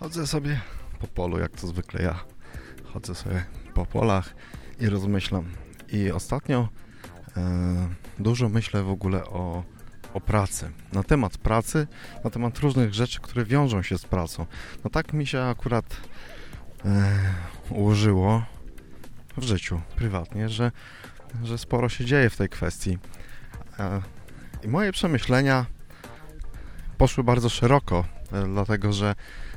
Chodzę sobie po polu, jak to zwykle ja. Chodzę sobie po polach i rozmyślam. I ostatnio dużo myślę w ogóle o pracy. Na temat pracy, na temat różnych rzeczy, które wiążą się z pracą. No tak mi się akurat ułożyło w życiu prywatnie, że sporo się dzieje w tej kwestii. I moje przemyślenia poszły bardzo szeroko, dlatego że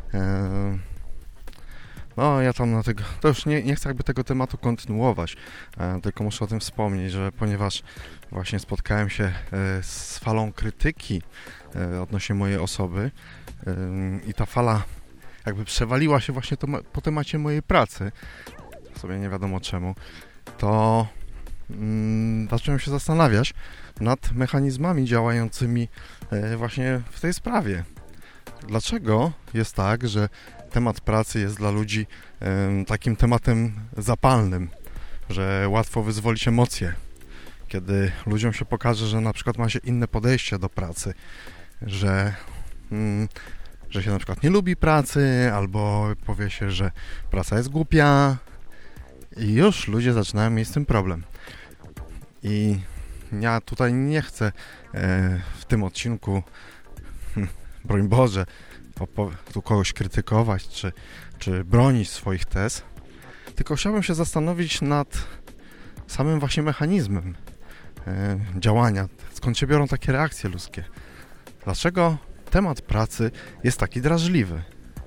no ja tam to już nie chcę jakby tego tematu kontynuować, tylko muszę o tym wspomnieć, że ponieważ właśnie spotkałem się z falą krytyki odnośnie mojej osoby i ta fala jakby przewaliła się właśnie po temacie mojej pracy, sobie nie wiadomo czemu, to zacząłem się zastanawiać nad mechanizmami działającymi właśnie w tej sprawie. Dlaczego jest tak, że temat pracy jest dla ludzi takim tematem zapalnym, że łatwo wyzwolić emocje, kiedy ludziom się pokaże, że na przykład ma się inne podejście do pracy, że się na przykład nie lubi pracy, albo powie się, że praca jest głupia i już ludzie zaczynają mieć z tym problem. I ja tutaj nie chcę w tym odcinku, broń Boże, tu kogoś krytykować, czy bronić swoich tez, tylko chciałbym się zastanowić nad samym właśnie mechanizmem działania, skąd się biorą takie reakcje ludzkie. Dlaczego temat pracy jest taki drażliwy?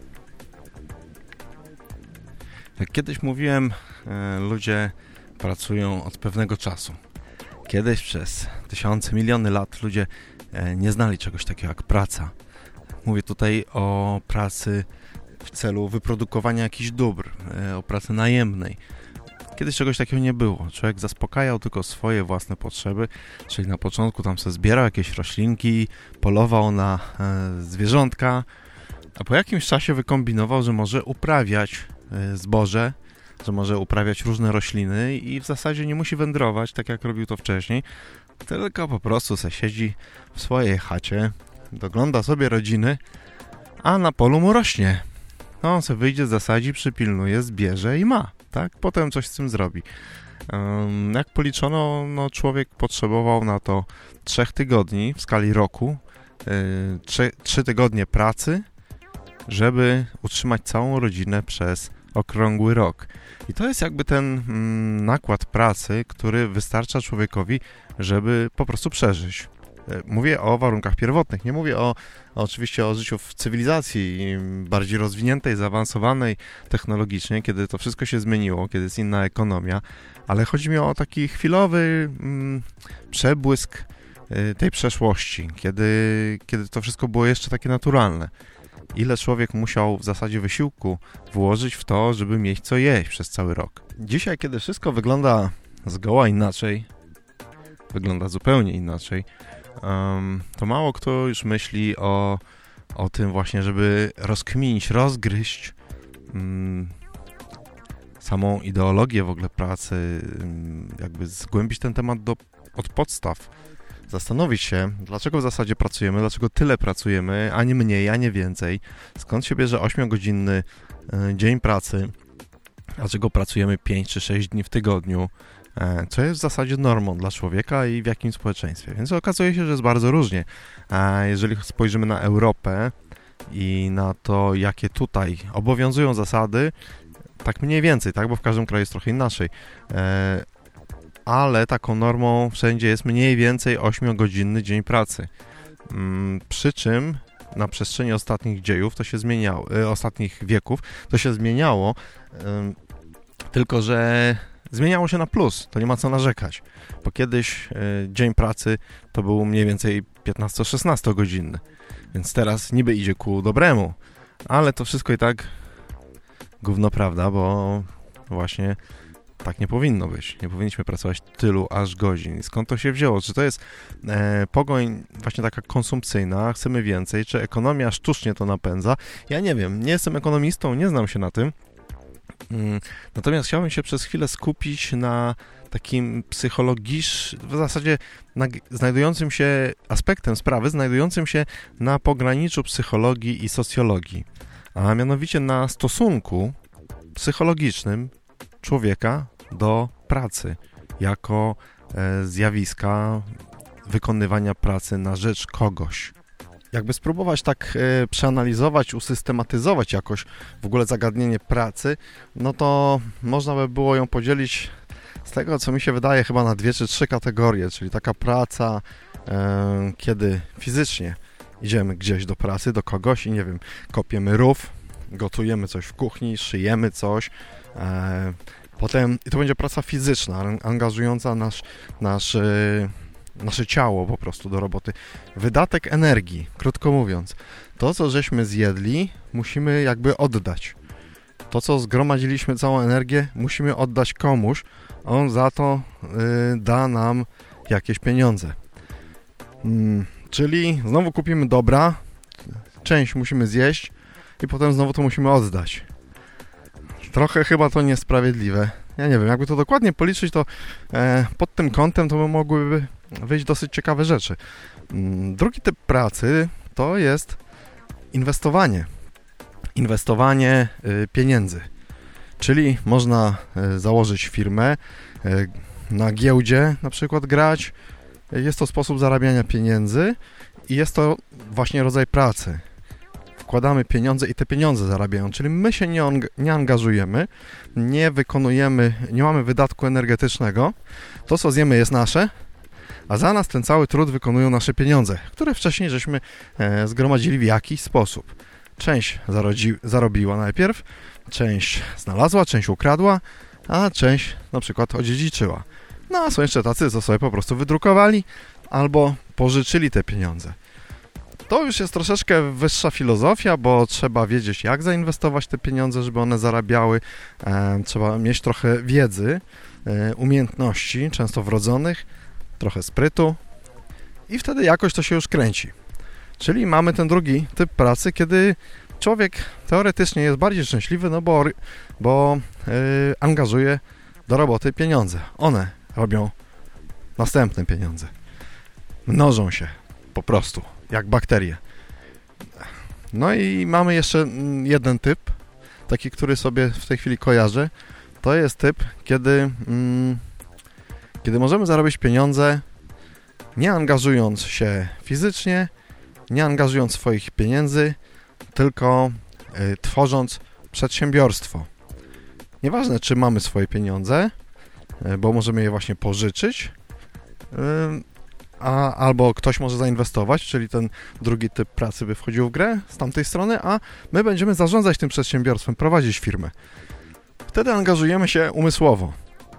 Jak kiedyś mówiłem, ludzie pracują od pewnego czasu. Kiedyś przez tysiące, miliony lat ludzie nie znali czegoś takiego jak praca. Mówię tutaj o pracy w celu wyprodukowania jakichś dóbr, o pracy najemnej. Kiedyś czegoś takiego nie było. Człowiek zaspokajał tylko swoje własne potrzeby, czyli na początku tam sobie zbierał jakieś roślinki, polował na zwierzątka, a po jakimś czasie wykombinował, że może uprawiać zboże, że może uprawiać różne rośliny i w zasadzie nie musi wędrować, tak jak robił to wcześniej, tylko po prostu se siedzi w swojej chacie, dogląda sobie rodziny, a na polu mu rośnie. No, on sobie wyjdzie, zasadzi, przypilnuje, zbierze i ma, tak? Potem coś z tym zrobi. Jak policzono, no człowiek potrzebował na to 3 tygodni w skali roku, 3 tygodnie pracy, żeby utrzymać całą rodzinę przez okrągły rok. I to jest jakby ten nakład pracy, który wystarcza człowiekowi, żeby po prostu przeżyć. Mówię o warunkach pierwotnych, nie mówię oczywiście o życiu w cywilizacji bardziej rozwiniętej, zaawansowanej technologicznie, kiedy to wszystko się zmieniło, kiedy jest inna ekonomia, ale chodzi mi o taki chwilowy przebłysk tej przeszłości, kiedy to wszystko było jeszcze takie naturalne. Ile człowiek musiał w zasadzie wysiłku włożyć w to, żeby mieć co jeść przez cały rok. Dzisiaj, kiedy wszystko wygląda zgoła inaczej, wygląda zupełnie inaczej, to mało kto już myśli o tym właśnie, żeby rozkminić, rozgryźć samą ideologię w ogóle pracy, jakby zgłębić ten temat od podstaw. Zastanowić się, dlaczego w zasadzie pracujemy, dlaczego tyle pracujemy, a nie mniej, a nie więcej. Skąd się bierze 8-godzinny dzień pracy, dlaczego pracujemy 5 czy 6 dni w tygodniu, co jest w zasadzie normą dla człowieka i w jakim społeczeństwie. Więc okazuje się, że jest bardzo różnie. Jeżeli spojrzymy na Europę i na to, jakie tutaj obowiązują zasady, tak mniej więcej, tak, bo w każdym kraju jest trochę inaczej, ale taką normą wszędzie jest mniej więcej 8-godzinny dzień pracy. Przy czym na przestrzeni ostatnich dziejów to się zmieniało, ostatnich wieków to się zmieniało, tylko że zmieniało się na plus, to nie ma co narzekać, bo kiedyś dzień pracy to był mniej więcej 15-16 godzinny, więc teraz niby idzie ku dobremu, ale to wszystko i tak gówno prawda, bo właśnie tak nie powinno być. Nie powinniśmy pracować tylu aż godzin. Skąd to się wzięło? Czy to jest pogoń właśnie taka konsumpcyjna, chcemy więcej, czy ekonomia sztucznie to napędza? Ja nie wiem, nie jestem ekonomistą, nie znam się na tym. Natomiast chciałbym się przez chwilę skupić na takim w zasadzie znajdującym się aspektem sprawy, znajdującym się na pograniczu psychologii i socjologii. a mianowicie na stosunku psychologicznym człowieka do pracy jako zjawiska wykonywania pracy na rzecz kogoś. Jakby spróbować tak przeanalizować, usystematyzować jakoś w ogóle zagadnienie pracy, no to można by było ją podzielić z tego, co mi się wydaje, chyba na 2 czy 3 kategorie, czyli taka praca, kiedy fizycznie idziemy gdzieś do pracy, do kogoś i nie wiem, kopiemy rów, gotujemy coś w kuchni, szyjemy coś, potem i to będzie praca fizyczna, angażująca nasze ciało po prostu do roboty. Wydatek energii, krótko mówiąc. To, co żeśmy zjedli, musimy jakby oddać. To, co zgromadziliśmy, całą energię, musimy oddać komuś. On za to da nam jakieś pieniądze. Czyli znowu kupimy dobra, część musimy zjeść i potem znowu to musimy oddać. Trochę chyba to niesprawiedliwe. Ja nie wiem, jakby to dokładnie policzyć, to pod tym kątem to by mogłyby wyjść dosyć ciekawe rzeczy. Drugi typ pracy to jest inwestowanie. Inwestowanie pieniędzy. Czyli można założyć firmę, na giełdzie na przykład grać. Jest to sposób zarabiania pieniędzy i jest to właśnie rodzaj pracy. Wkładamy pieniądze i te pieniądze zarabiają, czyli my się nie angażujemy, nie wykonujemy, nie mamy wydatku energetycznego. To, co zjemy, jest nasze, a za nas ten cały trud wykonują nasze pieniądze, które wcześniej żeśmy zgromadzili w jakiś sposób. Część zarobiła najpierw, część znalazła, część ukradła, a część na przykład odziedziczyła. No a są jeszcze tacy, co sobie po prostu wydrukowali albo pożyczyli te pieniądze. To już jest troszeczkę wyższa filozofia, bo trzeba wiedzieć, jak zainwestować te pieniądze, żeby one zarabiały. Trzeba mieć trochę wiedzy, umiejętności, często wrodzonych, trochę sprytu i wtedy jakoś to się już kręci. Czyli mamy ten drugi typ pracy, kiedy człowiek teoretycznie jest bardziej szczęśliwy, no bo angażuje do roboty pieniądze. One robią następne pieniądze. Mnożą się po prostu, jak bakterie. No i mamy jeszcze jeden typ, taki, który sobie w tej chwili kojarzę. To jest typ, kiedy możemy zarobić pieniądze nie angażując się fizycznie, nie angażując swoich pieniędzy, tylko tworząc przedsiębiorstwo. Nieważne, czy mamy swoje pieniądze, bo możemy je właśnie pożyczyć, albo ktoś może zainwestować, czyli ten drugi typ pracy by wchodził w grę z tamtej strony, a my będziemy zarządzać tym przedsiębiorstwem, prowadzić firmę. Wtedy angażujemy się umysłowo.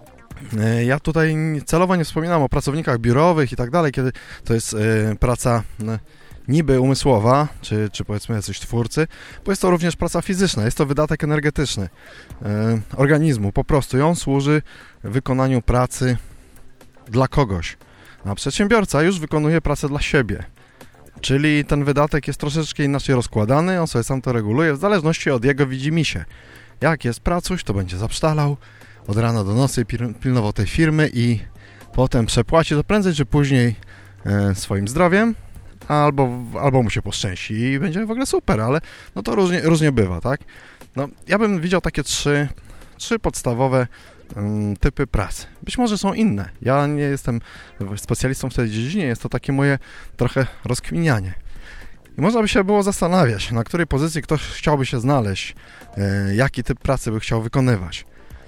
Ja tutaj celowo nie wspominam o pracownikach biurowych i tak dalej, kiedy to jest praca niby umysłowa, czy powiedzmy jacyś twórcy, bo jest to również praca fizyczna, jest to wydatek energetyczny organizmu, po prostu i on służy wykonaniu pracy dla kogoś. A przedsiębiorca już wykonuje pracę dla siebie, czyli ten wydatek jest troszeczkę inaczej rozkładany, on sobie sam to reguluje w zależności od jego widzimisię. Jak jest pracuś, to będzie zapsztalał od rana do nocy, pilnował tej firmy i potem przepłaci to prędzej czy później swoim zdrowiem, albo mu się poszczęści i będzie w ogóle super, ale no to różnie bywa, tak? No, ja bym widział takie trzy podstawowe typy pracy. Być może są inne. Ja nie jestem specjalistą w tej dziedzinie, jest to takie moje trochę rozkminianie. I można by się było zastanawiać, na której pozycji ktoś chciałby się znaleźć, jaki typ pracy by chciał wykonywać.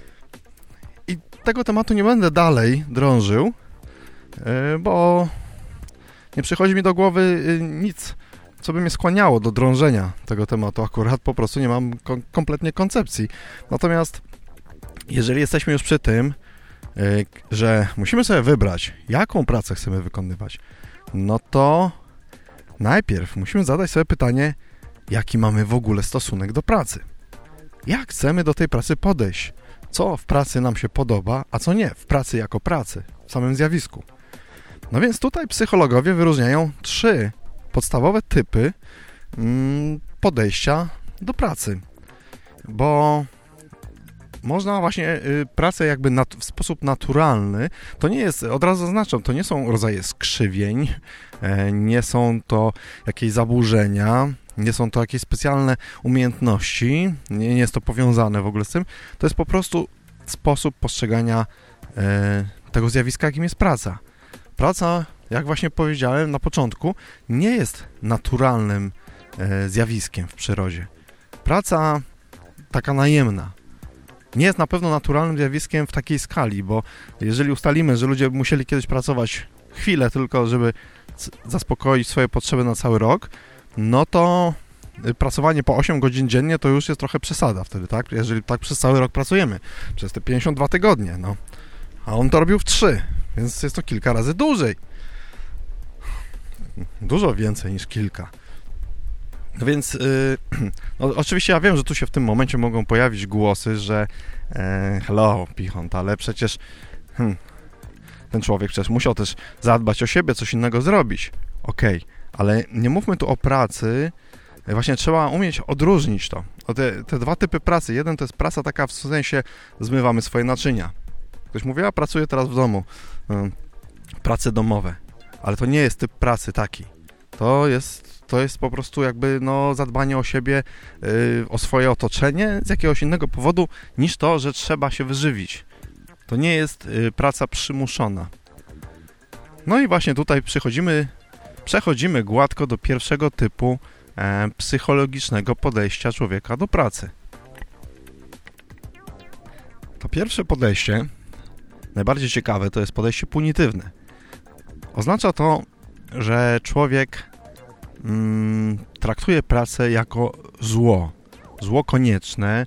I tego tematu nie będę dalej drążył, bo nie przychodzi mi do głowy nic, co by mnie skłaniało do drążenia tego tematu. Akurat po prostu nie mam kompletnie koncepcji. Natomiast jeżeli jesteśmy już przy tym, że musimy sobie wybrać, jaką pracę chcemy wykonywać, no to najpierw musimy zadać sobie pytanie, jaki mamy w ogóle stosunek do pracy. Jak chcemy do tej pracy podejść? Co w pracy nam się podoba, a co nie w pracy jako pracy, w samym zjawisku. No więc tutaj psychologowie wyróżniają 3 podstawowe typy podejścia do pracy. Bo można właśnie pracę jakby w sposób naturalny, to nie jest, od razu zaznaczam, to nie są rodzaje skrzywień, nie są to jakieś zaburzenia, nie są to jakieś specjalne umiejętności, nie jest to powiązane w ogóle z tym, to jest po prostu sposób postrzegania tego zjawiska, jakim jest praca. Praca, jak właśnie powiedziałem na początku, nie jest naturalnym zjawiskiem w przyrodzie. Praca taka najemna nie jest na pewno naturalnym zjawiskiem w takiej skali, bo jeżeli ustalimy, że ludzie musieli kiedyś pracować chwilę tylko, żeby zaspokoić swoje potrzeby na cały rok, no to pracowanie po 8 godzin dziennie to już jest trochę przesada wtedy, tak? Jeżeli tak przez cały rok pracujemy, przez te 52 tygodnie, no. A on to robił w 3, więc jest to kilka razy dłużej. Dużo więcej niż kilka. No więc, no oczywiście ja wiem, że tu się w tym momencie mogą pojawić głosy, że hello, Pichont, ale przecież ten człowiek przecież musiał też zadbać o siebie, coś innego zrobić. Okej, ale nie mówmy tu o pracy, właśnie trzeba umieć odróżnić to. Te dwa typy pracy. Jeden to jest praca taka w sensie zmywamy swoje naczynia. Ktoś mówi, ja pracuję teraz w domu, prace domowe, ale to nie jest typ pracy taki. To jest po prostu jakby zadbanie o siebie, o swoje otoczenie z jakiegoś innego powodu niż to, że trzeba się wyżywić. To nie jest praca przymuszona. No i właśnie tutaj przechodzimy gładko do pierwszego typu psychologicznego podejścia człowieka do pracy. To pierwsze podejście, najbardziej ciekawe, to jest podejście punitywne. Oznacza to, że człowiek traktuje pracę jako zło konieczne,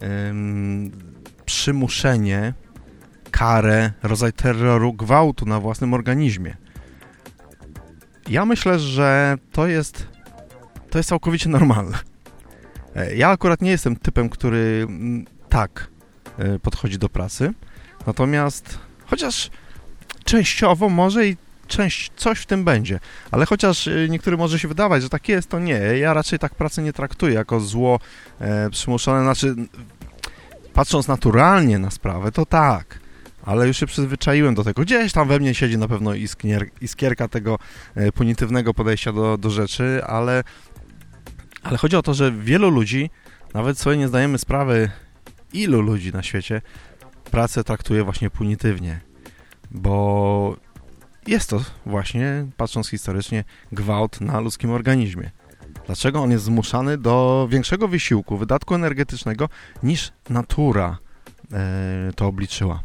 przymuszenie, karę, rodzaj terroru, gwałtu na własnym organizmie. Ja myślę, że to jest całkowicie normalne. Ja akurat nie jestem typem, który tak podchodzi do pracy, natomiast chociaż częściowo może i coś w tym będzie, ale chociaż niektórym może się wydawać, że tak jest, to nie. Ja raczej tak pracy nie traktuję jako zło przymuszone, znaczy patrząc naturalnie na sprawę, to tak, ale już się przyzwyczaiłem do tego. Gdzieś tam we mnie siedzi na pewno iskierka tego punitywnego podejścia do rzeczy, ale chodzi o to, że wielu ludzi, nawet sobie nie zdajemy sprawy, ilu ludzi na świecie pracę traktuje właśnie punitywnie, bo jest to właśnie, patrząc historycznie, gwałt na ludzkim organizmie. Dlaczego on jest zmuszany do większego wysiłku, wydatku energetycznego, niż natura to obliczyła?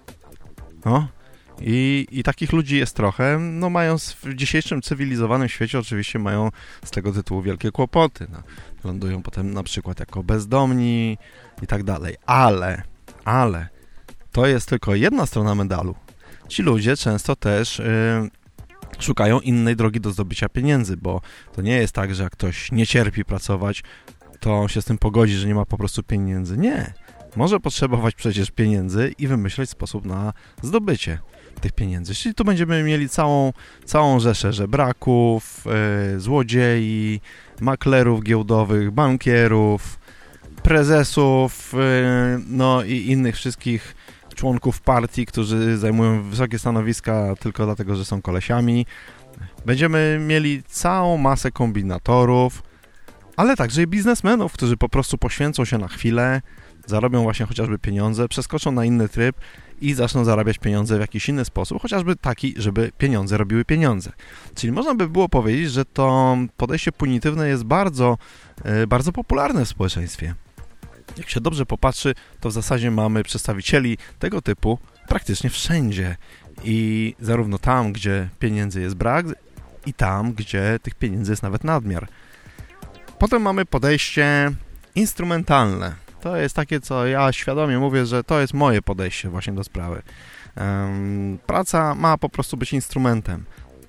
No i takich ludzi jest trochę, mają w dzisiejszym cywilizowanym świecie oczywiście mają z tego tytułu wielkie kłopoty. Lądują potem na przykład jako bezdomni i tak dalej. Ale to jest tylko jedna strona medalu. Ci ludzie często też szukają innej drogi do zdobycia pieniędzy, bo to nie jest tak, że jak ktoś nie cierpi pracować, to on się z tym pogodzi, że nie ma po prostu pieniędzy. Nie. Może potrzebować przecież pieniędzy i wymyśleć sposób na zdobycie tych pieniędzy. Czyli tu będziemy mieli całą rzeszę żebraków, złodziei, maklerów giełdowych, bankierów, prezesów, i innych wszystkich członków partii, którzy zajmują wysokie stanowiska tylko dlatego, że są kolesiami. Będziemy mieli całą masę kombinatorów, ale także i biznesmenów, którzy po prostu poświęcą się na chwilę, zarobią właśnie chociażby pieniądze, przeskoczą na inny tryb i zaczną zarabiać pieniądze w jakiś inny sposób, chociażby taki, żeby pieniądze robiły pieniądze. Czyli można by było powiedzieć, że to podejście punitywne jest bardzo, bardzo popularne w społeczeństwie. Jak się dobrze popatrzy, to w zasadzie mamy przedstawicieli tego typu praktycznie wszędzie. I zarówno tam, gdzie pieniędzy jest brak, i tam, gdzie tych pieniędzy jest nawet nadmiar. Potem mamy podejście instrumentalne. To jest takie, co ja świadomie mówię, że to jest moje podejście właśnie do sprawy. Praca ma po prostu być instrumentem,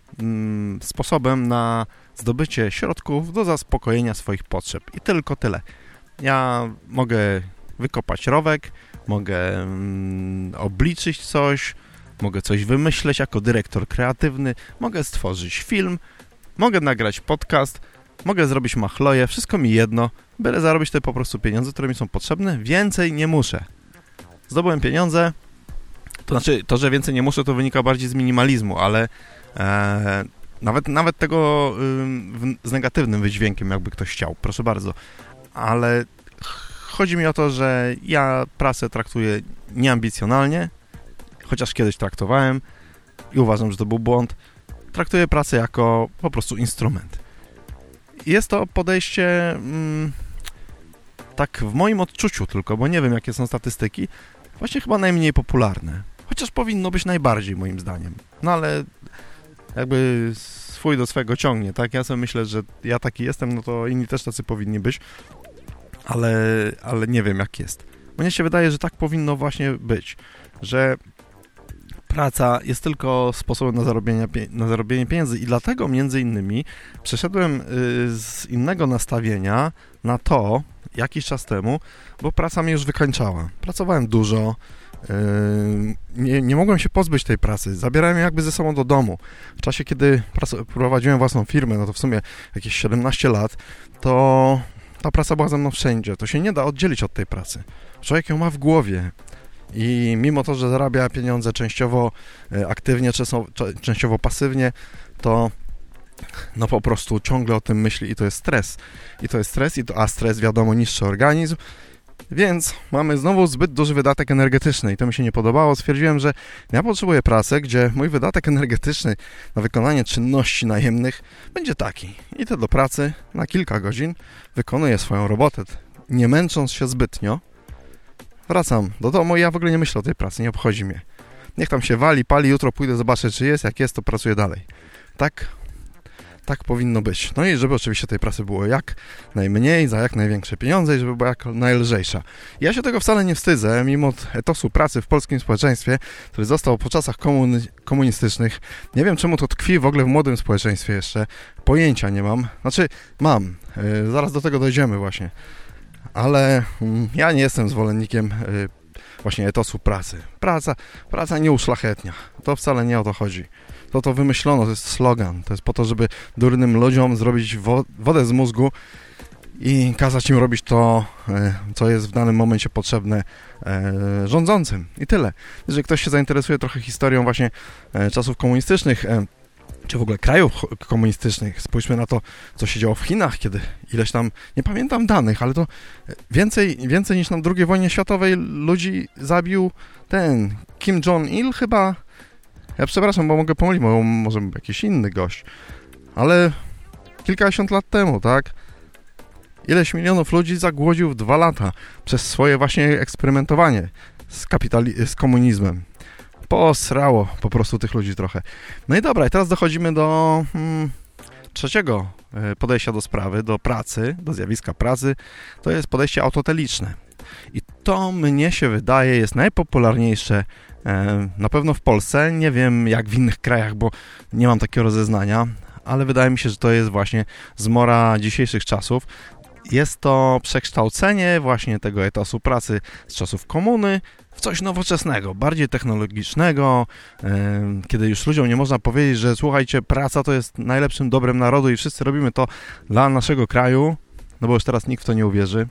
sposobem na zdobycie środków do zaspokojenia swoich potrzeb. I tylko tyle. Ja mogę wykopać rowek, mogę obliczyć coś, mogę coś wymyśleć jako dyrektor kreatywny, mogę stworzyć film, mogę nagrać podcast, mogę zrobić machloje, wszystko mi jedno, byle zarobić te po prostu pieniądze, które mi są potrzebne, więcej nie muszę. Zdobyłem pieniądze, to znaczy to, że więcej nie muszę, to wynika bardziej z minimalizmu, ale Nawet tego z negatywnym wydźwiękiem, jakby ktoś chciał, proszę bardzo. Ale chodzi mi o to, że ja pracę traktuję nieambicjonalnie, chociaż kiedyś traktowałem i uważam, że to był błąd. Traktuję pracę jako po prostu instrument. Jest to podejście, tak w moim odczuciu tylko, bo nie wiem, jakie są statystyki, właśnie chyba najmniej popularne. Chociaż powinno być najbardziej, moim zdaniem. No ale jakby swój do swego ciągnie, tak? Ja sobie myślę, że ja taki jestem, no to inni też tacy powinni być, ale nie wiem, jak jest. Mnie się wydaje, że tak powinno właśnie być, że praca jest tylko sposobem na zarobienie pieniędzy i dlatego między innymi przeszedłem z innego nastawienia na to jakiś czas temu, bo praca mnie już wykańczała. Pracowałem dużo, nie mogłem się pozbyć tej pracy, zabierałem ją jakby ze sobą do domu. W czasie, kiedy prowadziłem własną firmę, no to w sumie jakieś 17 lat, to ta praca była ze mną wszędzie. To się nie da oddzielić od tej pracy. Człowiek ją ma w głowie. I mimo to, że zarabia pieniądze częściowo aktywnie, częściowo pasywnie, to no po prostu ciągle o tym myśli i to jest stres. A stres wiadomo niszczy organizm, więc mamy znowu zbyt duży wydatek energetyczny i to mi się nie podobało. Stwierdziłem, że ja potrzebuję pracy, gdzie mój wydatek energetyczny na wykonanie czynności najemnych będzie taki. Idę do pracy na kilka godzin, wykonuję swoją robotę, nie męcząc się zbytnio. Wracam do domu i ja w ogóle nie myślę o tej pracy, nie obchodzi mnie. Niech tam się wali, pali, jutro pójdę, zobaczę, czy jest, jak jest, to pracuję dalej. Tak powinno być. No i żeby oczywiście tej pracy było jak najmniej, za jak największe pieniądze i żeby była jak najlżejsza. Ja się tego wcale nie wstydzę, mimo etosu pracy w polskim społeczeństwie, który został po czasach komunistycznych. Nie wiem, czemu to tkwi w ogóle w młodym społeczeństwie jeszcze. Pojęcia nie mam. Znaczy, mam. Zaraz do tego dojdziemy właśnie. Ale ja nie jestem zwolennikiem właśnie etosu pracy. Praca nie uszlachetnia. To wcale nie o to chodzi. To wymyślono, to jest slogan. To jest po to, żeby durnym ludziom zrobić wodę z mózgu i kazać im robić to, co jest w danym momencie potrzebne rządzącym. I tyle. Jeżeli ktoś się zainteresuje trochę historią właśnie czasów komunistycznych, czy w ogóle krajów komunistycznych. Spójrzmy na to, co się działo w Chinach, kiedy ileś tam, nie pamiętam danych, ale to więcej niż na II wojnie światowej ludzi zabił ten Kim Jong-il chyba. Ja przepraszam, bo mogę pomylić, może jakiś inny gość. Ale kilkadziesiąt lat temu, tak? Ileś milionów ludzi zagłodził w 2 lata przez swoje właśnie eksperymentowanie z komunizmem. Posrało po prostu tych ludzi trochę. No i dobra, i teraz dochodzimy do trzeciego podejścia do sprawy, do pracy, do zjawiska pracy. To jest podejście autoteliczne. I to mnie się wydaje jest najpopularniejsze na pewno w Polsce. Nie wiem jak w innych krajach, bo nie mam takiego rozeznania, ale wydaje mi się, że to jest właśnie zmora dzisiejszych czasów. Jest to przekształcenie właśnie tego etosu pracy z czasów komuny w coś nowoczesnego, bardziej technologicznego, kiedy już ludziom nie można powiedzieć, że słuchajcie, praca to jest najlepszym dobrem narodu i wszyscy robimy to dla naszego kraju, no bo już teraz nikt w to nie uwierzy,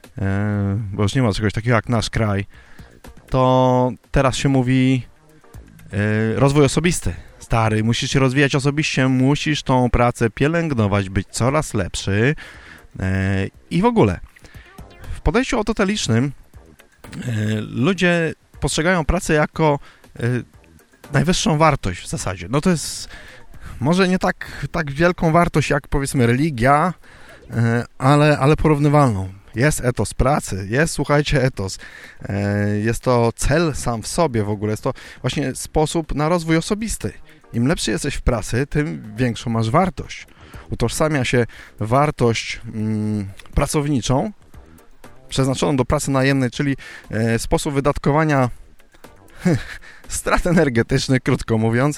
bo już nie ma czegoś takiego jak nasz kraj, to teraz się mówi rozwój osobisty. Stary, musisz się rozwijać osobiście, musisz tą pracę pielęgnować, być coraz lepszy i w ogóle. W podejściu autotelicznym ludzie postrzegają pracę jako najwyższą wartość w zasadzie. No to jest może nie tak wielką wartość jak powiedzmy religia, ale porównywalną. Jest etos pracy, jest, słuchajcie, etos. Jest to cel sam w sobie w ogóle, jest to właśnie sposób na rozwój osobisty. Im lepszy jesteś w pracy, tym większą masz wartość. Utożsamia się wartość pracowniczą, przeznaczoną do pracy najemnej, czyli sposób wydatkowania strat energetycznych, krótko mówiąc.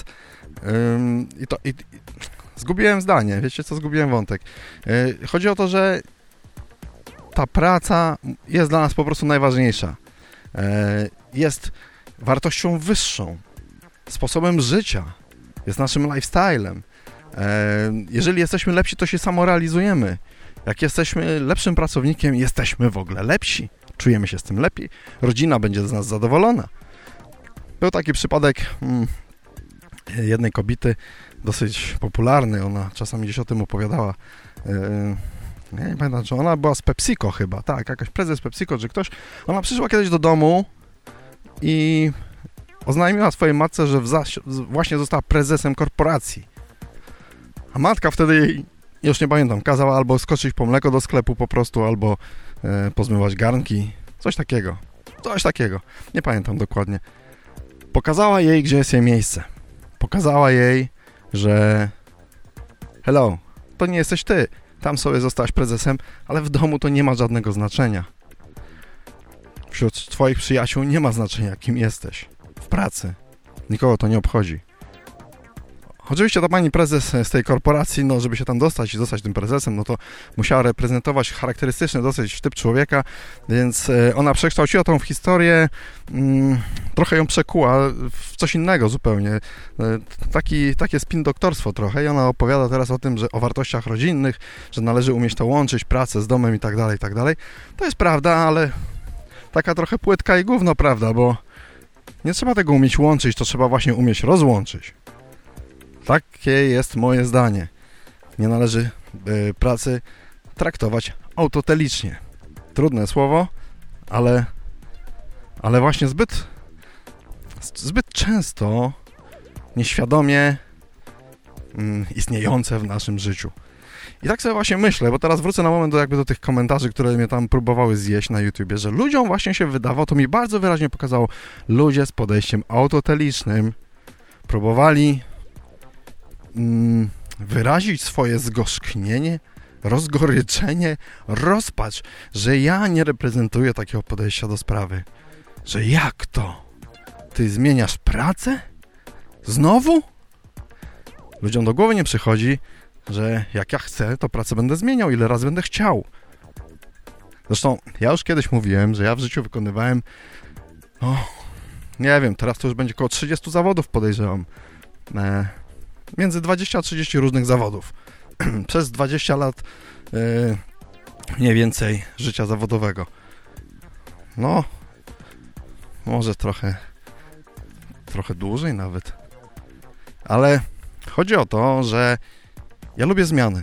Zgubiłem zdanie, wiecie co, zgubiłem wątek. Chodzi o to, że ta praca jest dla nas po prostu najważniejsza. Jest wartością wyższą, sposobem życia, jest naszym lifestylem. Jeżeli jesteśmy lepsi, to się samorealizujemy. Jak jesteśmy lepszym pracownikiem, jesteśmy w ogóle lepsi. Czujemy się z tym lepiej. Rodzina będzie z nas zadowolona. Był taki przypadek jednej kobiety, dosyć popularny. Ona czasami gdzieś o tym opowiadała. Nie pamiętam, czy ona była z PepsiCo chyba. Tak, jakaś prezes PepsiCo, czy ktoś. Ona przyszła kiedyś do domu i oznajmiła swojej matce, że właśnie została prezesem korporacji. A matka wtedy jej, już nie pamiętam, kazała albo skoczyć po mleko do sklepu po prostu, albo pozmywać garnki. Coś takiego. Nie pamiętam dokładnie. Pokazała jej, gdzie jest jej miejsce. Pokazała jej, że hello, to nie jesteś ty. Tam sobie zostałaś prezesem, ale w domu to nie ma żadnego znaczenia. Wśród twoich przyjaciół nie ma znaczenia, kim jesteś. W pracy. Nikogo to nie obchodzi. Oczywiście ta pani prezes z tej korporacji, no żeby się tam dostać i zostać tym prezesem, no to musiała reprezentować charakterystyczny dosyć typ człowieka, więc ona przekształciła tą historię, trochę ją przekuła w coś innego zupełnie. Takie spin doktorstwo trochę i ona opowiada teraz o tym, że o wartościach rodzinnych, że należy umieć to łączyć, pracę z domem i tak dalej, i tak dalej. To jest prawda, ale taka trochę płytka i gówno prawda, bo nie trzeba tego umieć łączyć, to trzeba właśnie umieć rozłączyć. Takie jest moje zdanie. Nie należy pracy traktować autotelicznie. Trudne słowo, ale właśnie zbyt często nieświadomie istniejące w naszym życiu. I tak sobie właśnie myślę, bo teraz wrócę na moment do tych komentarzy, które mnie tam próbowały zjeść na YouTubie, że ludziom właśnie się wydawało, to mi bardzo wyraźnie pokazało, ludzie z podejściem autotelicznym próbowali wyrazić swoje zgorzknienie, rozgoryczenie, rozpacz, że ja nie reprezentuję takiego podejścia do sprawy. Że jak to? Ty zmieniasz pracę? Znowu? Ludziom do głowy nie przychodzi, że jak ja chcę, to pracę będę zmieniał, ile razy będę chciał. Zresztą ja już kiedyś mówiłem, że ja w życiu wykonywałem nie wiem, teraz to już będzie około 30 zawodów, podejrzewam. Między 20 a 30 różnych zawodów. Przez 20 lat mniej więcej życia zawodowego. No, może trochę dłużej nawet. Ale chodzi o to, że ja lubię zmiany.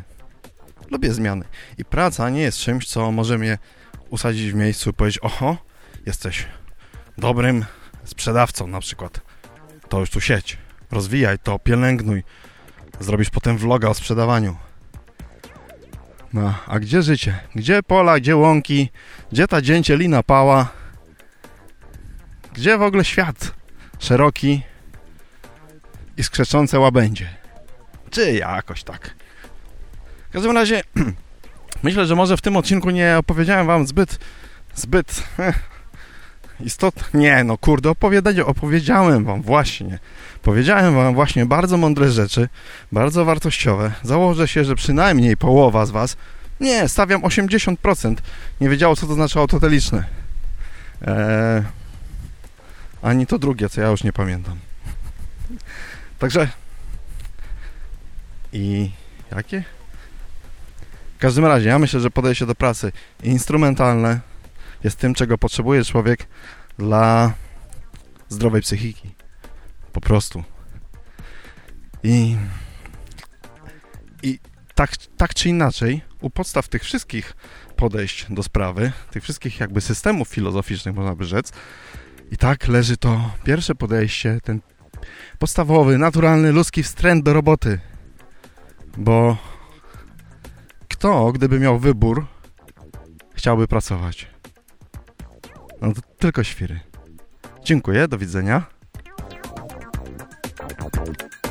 I praca nie jest czymś, co może mnie usadzić w miejscu i powiedzieć: oho, jesteś dobrym sprzedawcą na przykład. To już tu siedź. Rozwijaj to, pielęgnuj. Zrobisz potem vloga o sprzedawaniu. No, a gdzie życie? Gdzie pola, gdzie łąki? Gdzie ta dzięcielina pała? Gdzie w ogóle świat szeroki i skrzeczące łabędzie? Czy jakoś tak? W każdym razie myślę, że może w tym odcinku nie opowiedziałem wam zbyt istotnie. Nie, no kurde, opowiedziałem wam właśnie. Powiedziałem wam właśnie bardzo mądre rzeczy, bardzo wartościowe. Założę się, że przynajmniej połowa z was, nie, stawiam 80%, nie wiedziało, co to znaczy autoteliczne. Ani to drugie, co ja już nie pamiętam. Także i jakie? W każdym razie, ja myślę, że podejście do pracy instrumentalne jest tym, czego potrzebuje człowiek dla zdrowej psychiki. Po prostu. I tak czy inaczej, u podstaw tych wszystkich podejść do sprawy, tych wszystkich jakby systemów filozoficznych, można by rzec, i tak leży to pierwsze podejście, ten podstawowy, naturalny, ludzki wstręt do roboty. Bo kto, gdyby miał wybór, chciałby pracować? No to tylko świry. Dziękuję, do widzenia.